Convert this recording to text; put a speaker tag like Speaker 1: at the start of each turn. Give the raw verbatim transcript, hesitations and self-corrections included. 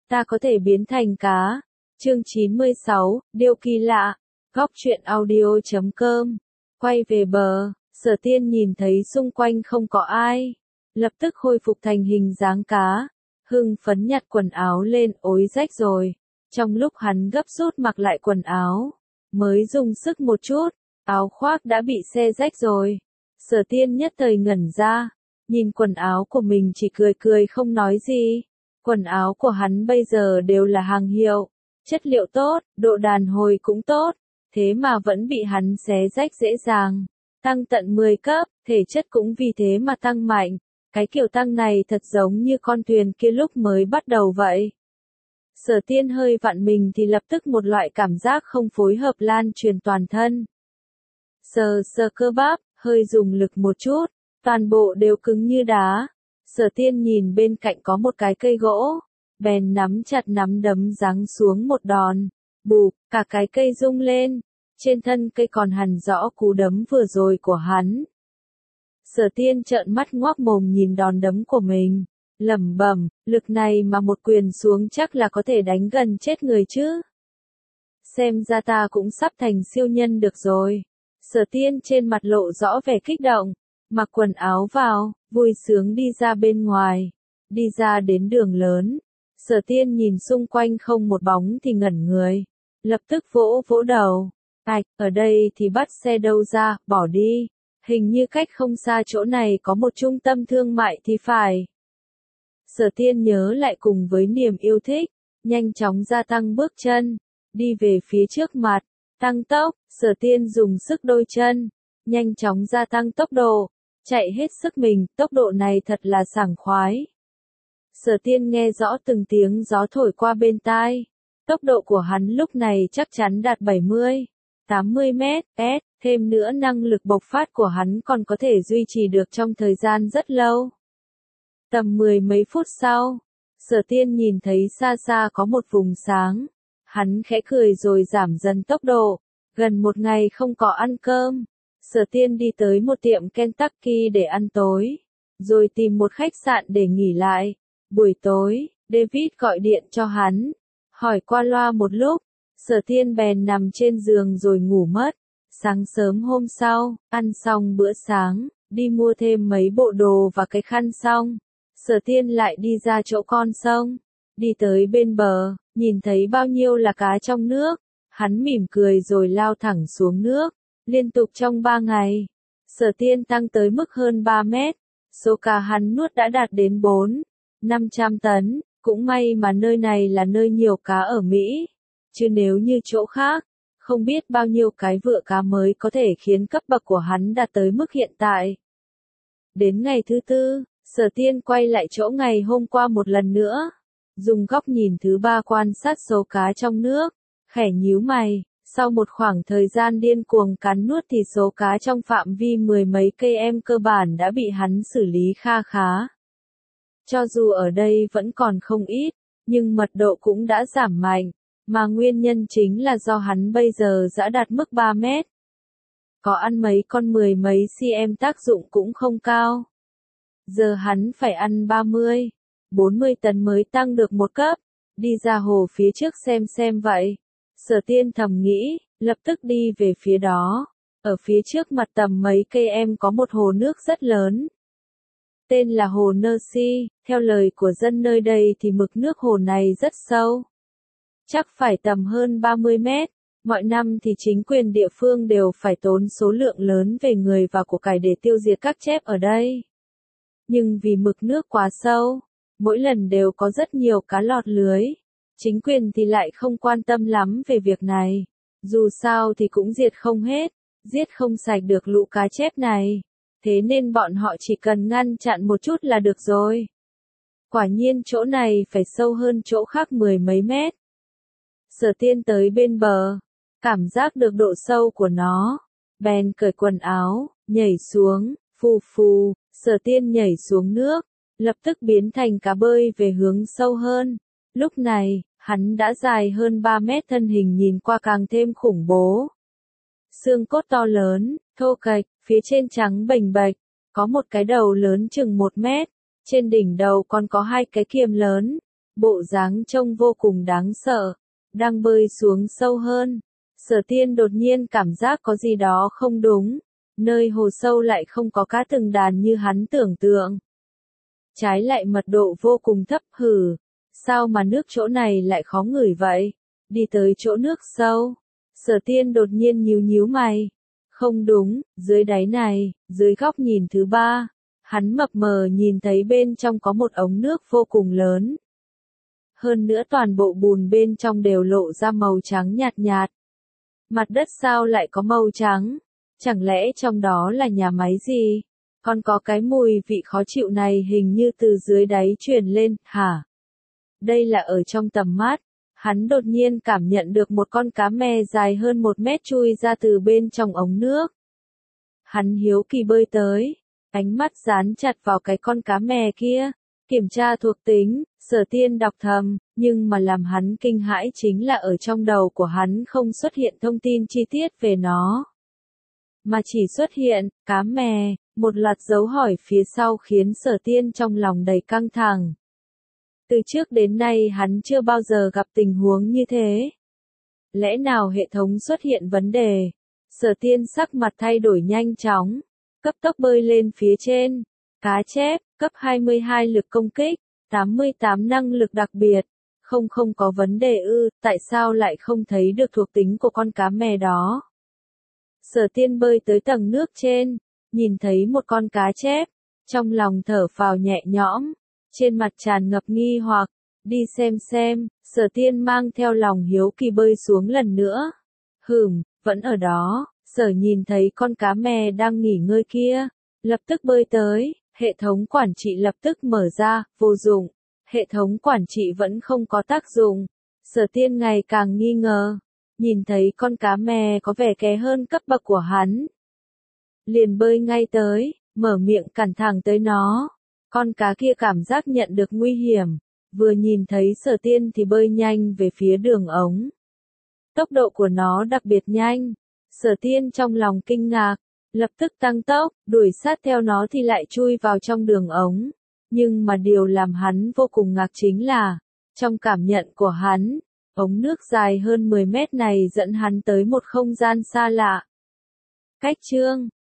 Speaker 1: ta có thể biến thành cá. Chương chín mươi sáu, điều kỳ lạ. Góc truyện audio chấm com. Quay về bờ, Sở Tiên nhìn thấy xung quanh không có ai, lập tức khôi phục thành hình dáng cá, hưng phấn nhặt quần áo lên, ối rách rồi. Trong lúc hắn gấp rút mặc lại quần áo, mới dùng sức một chút, áo khoác đã bị xé rách rồi. Sở Tiên nhất thời ngẩn ra, nhìn quần áo của mình chỉ cười cười không nói gì. Quần áo của hắn bây giờ đều là hàng hiệu, chất liệu tốt, độ đàn hồi cũng tốt, thế mà vẫn bị hắn xé rách dễ dàng. Tăng tận mười cấp, thể chất cũng vì thế mà tăng mạnh. Cái kiểu tăng này thật giống như con thuyền kia lúc mới bắt đầu vậy. Sở Tiên hơi vặn mình thì lập tức một loại cảm giác không phối hợp lan truyền toàn thân. Sờ sờ cơ bắp, hơi dùng lực một chút, toàn bộ đều cứng như đá. Sở Tiên nhìn bên cạnh có một cái cây gỗ, bèn nắm chặt nắm đấm giáng xuống một đòn, bụp, cả cái cây rung lên, trên thân cây còn hằn rõ cú đấm vừa rồi của hắn. Sở Tiên trợn mắt ngoác mồm nhìn đòn đấm của mình, lẩm bẩm, lực này mà một quyền xuống chắc là có thể đánh gần chết người chứ. Xem ra ta cũng sắp thành siêu nhân được rồi. Sở Tiên trên mặt lộ rõ vẻ kích động, mặc quần áo vào, vui sướng đi ra bên ngoài, đi ra đến đường lớn. Sở Tiên nhìn xung quanh không một bóng thì ngẩn người, lập tức vỗ vỗ đầu, ạch, ở đây thì bắt xe đâu ra, bỏ đi, hình như cách không xa chỗ này có một trung tâm thương mại thì phải. Sở Tiên nhớ lại cùng với niềm yêu thích, nhanh chóng gia tăng bước chân, đi về phía trước mặt, tăng tốc. Sở Tiên dùng sức đôi chân, nhanh chóng gia tăng tốc độ, chạy hết sức mình, tốc độ này thật là sảng khoái. Sở Tiên nghe rõ từng tiếng gió thổi qua bên tai, tốc độ của hắn lúc này chắc chắn đạt bảy mươi, tám mươi mét, thêm nữa năng lực bộc phát của hắn còn có thể duy trì được trong thời gian rất lâu. Tầm mười mấy phút sau, Sở Tiên nhìn thấy xa xa có một vùng sáng, hắn khẽ cười rồi giảm dần tốc độ. Gần một ngày không có ăn cơm, Sở Tiên đi tới một tiệm Kentucky để ăn tối, rồi tìm một khách sạn để nghỉ lại. Buổi tối, David gọi điện cho hắn, hỏi qua loa một lúc, Sở Tiên bèn nằm trên giường rồi ngủ mất. Sáng sớm hôm sau, ăn xong bữa sáng, đi mua thêm mấy bộ đồ và cái khăn xong, Sở Tiên lại đi ra chỗ con sông, đi tới bên bờ, nhìn thấy bao nhiêu là cá trong nước. Hắn mỉm cười rồi lao thẳng xuống nước, liên tục trong ba ngày. Sở Tiên tăng tới mức hơn ba mét, số cá hắn nuốt đã đạt đến bốn, năm trăm tấn, cũng may mà nơi này là nơi nhiều cá ở Mỹ, chứ nếu như chỗ khác, không biết bao nhiêu cái vựa cá mới có thể khiến cấp bậc của hắn đạt tới mức hiện tại. Đến ngày thứ tư, Sở Tiên quay lại chỗ ngày hôm qua một lần nữa, dùng góc nhìn thứ ba quan sát số cá trong nước. Khẽ nhíu mày, sau một khoảng thời gian điên cuồng cắn nuốt thì số cá trong phạm vi mười mấy cây em cơ bản đã bị hắn xử lý kha khá. Cho dù ở đây vẫn còn không ít, nhưng mật độ cũng đã giảm mạnh, mà nguyên nhân chính là do hắn bây giờ đã đạt mức ba mét. Có ăn mấy con mười mấy cm tác dụng cũng không cao. Giờ hắn phải ăn ba mươi, bốn mươi tấn mới tăng được một cấp, đi ra hồ phía trước xem xem vậy. Sở Tiên thầm nghĩ, lập tức đi về phía đó. Ở phía trước mặt tầm mấy cây em có một hồ nước rất lớn. Tên là hồ Nersey, theo lời của dân nơi đây thì mực nước hồ này rất sâu. Chắc phải tầm hơn ba mươi mét. Mọi năm thì chính quyền địa phương đều phải tốn số lượng lớn về người và của cải để tiêu diệt các chép ở đây. Nhưng vì mực nước quá sâu, mỗi lần đều có rất nhiều cá lọt lưới. Chính quyền thì lại không quan tâm lắm về việc này. Dù sao thì cũng diệt không hết, giết không sạch được lũ cá chép này. Thế nên bọn họ chỉ cần ngăn chặn một chút là được rồi. Quả nhiên chỗ này phải sâu hơn chỗ khác mười mấy mét. Sở Tiên tới bên bờ, cảm giác được độ sâu của nó, bèn cởi quần áo, nhảy xuống, phù phù, Sở Tiên nhảy xuống nước, lập tức biến thành cá bơi về hướng sâu hơn. Lúc này, hắn đã dài hơn ba mét, thân hình nhìn qua càng thêm khủng bố. Xương cốt to lớn, thô kệch, phía trên trắng bềnh bạch, có một cái đầu lớn chừng một mét, trên đỉnh đầu còn có hai cái kiềm lớn, bộ dáng trông vô cùng đáng sợ, đang bơi xuống sâu hơn. Sở Tiên đột nhiên cảm giác có gì đó không đúng, nơi hồ sâu lại không có cá từng đàn như hắn tưởng tượng. Trái lại mật độ vô cùng thấp. Hử, sao mà nước chỗ này lại khó ngửi vậy? Đi tới chỗ nước sâu, Sở Tiên đột nhiên nhíu nhíu mày. Không đúng, dưới đáy này, dưới góc nhìn thứ ba, hắn mập mờ nhìn thấy bên trong có một ống nước vô cùng lớn. Hơn nữa toàn bộ bùn bên trong đều lộ ra màu trắng nhạt nhạt. Mặt đất sao lại có màu trắng? Chẳng lẽ trong đó là nhà máy gì? Còn có cái mùi vị khó chịu này hình như từ dưới đáy truyền lên, hả? Đây là ở trong tầm mắt. Hắn đột nhiên cảm nhận được một con cá mè dài hơn một mét chui ra từ bên trong ống nước. Hắn hiếu kỳ bơi tới, ánh mắt dán chặt vào cái con cá mè kia, kiểm tra thuộc tính. Sở Tiên đọc thầm, nhưng mà làm hắn kinh hãi chính là ở trong đầu của hắn không xuất hiện thông tin chi tiết về nó. Mà chỉ xuất hiện, cá mè, một loạt dấu hỏi phía sau khiến Sở Tiên trong lòng đầy căng thẳng. Từ trước đến nay hắn chưa bao giờ gặp tình huống như thế. Lẽ nào hệ thống xuất hiện vấn đề? Sở Tiên sắc mặt thay đổi nhanh chóng, cấp tốc bơi lên phía trên. Cá chép, cấp hai mươi hai lực công kích, tám mươi tám năng lực đặc biệt. Không không có vấn đề ư, tại sao lại không thấy được thuộc tính của con cá mè đó? Sở Tiên bơi tới tầng nước trên, nhìn thấy một con cá chép, trong lòng thở phào nhẹ nhõm, trên mặt tràn ngập nghi hoặc, đi xem xem. Sở Tiên mang theo lòng hiếu kỳ bơi xuống lần nữa. Hừm, vẫn ở đó. Sở nhìn thấy con cá mè đang nghỉ ngơi kia, lập tức bơi tới, hệ thống quản trị lập tức mở ra, vô dụng. Hệ thống quản trị vẫn không có tác dụng. Sở Tiên ngày càng nghi ngờ, nhìn thấy con cá mè có vẻ kém hơn cấp bậc của hắn. Liền bơi ngay tới, mở miệng cản thẳng tới nó. Con cá kia cảm giác nhận được nguy hiểm, vừa nhìn thấy Sở Tiên thì bơi nhanh về phía đường ống. Tốc độ của nó đặc biệt nhanh. Sở Tiên trong lòng kinh ngạc, lập tức tăng tốc, đuổi sát theo nó thì lại chui vào trong đường ống. Nhưng mà điều làm hắn vô cùng ngạc chính là, trong cảm nhận của hắn, ống nước dài hơn mười mét này dẫn hắn tới một không gian xa lạ. Cách chương